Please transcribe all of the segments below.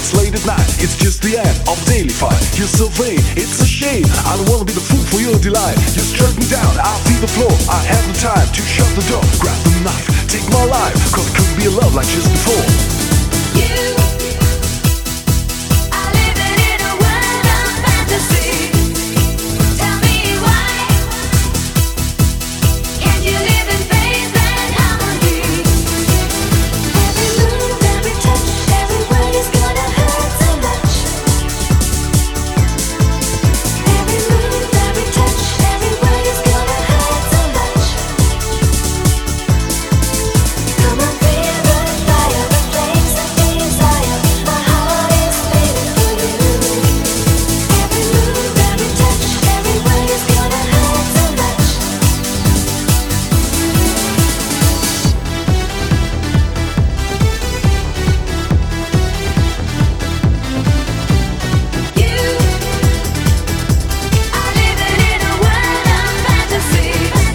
it's late at night, it's just the end of daily fight. You're so vain, it's a shame, I don't wanna be the fool for your delight. You struck me down, I feel the floor, I have the time to shut the door. Grab the knife, take my life, cause it couldn't be a love like just before. You are living in a world of fantasy. Tell me why can't you live in faith and harmony? Every move, every touch, every word is gonna hurt so much. Every move, every touch, every word is gonna hurt so much. Come on, feel the fire, the flames that desire. My heart is waiting for you. Every move, every touch, every word is gonna hurt so much. You are living in a world of fantasy.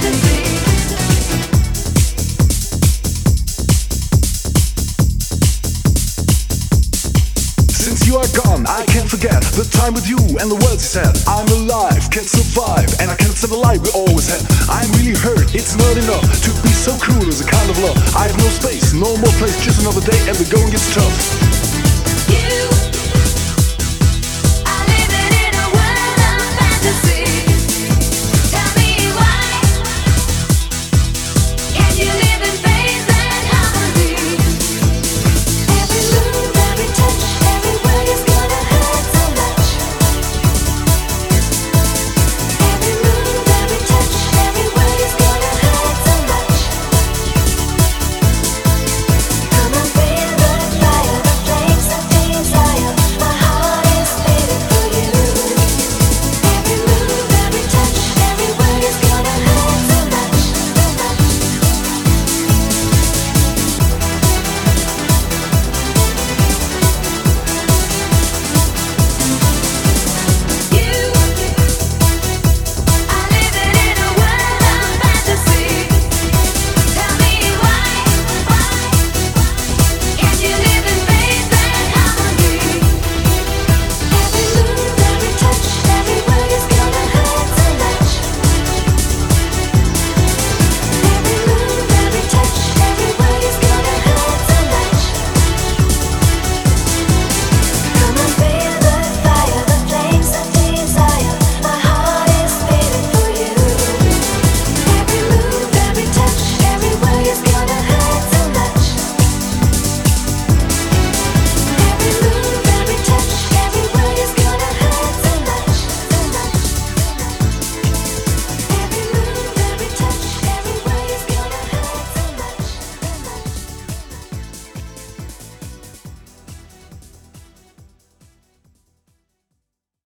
Since you are gone, I can't forget the time with you and the words you said. I'm alive, can't survive, and I can't stand the life we always had. I'm really hurt, it's not enough to be so cruel as a kind of love. I have no space, no more place, just another day and the going gets tough. You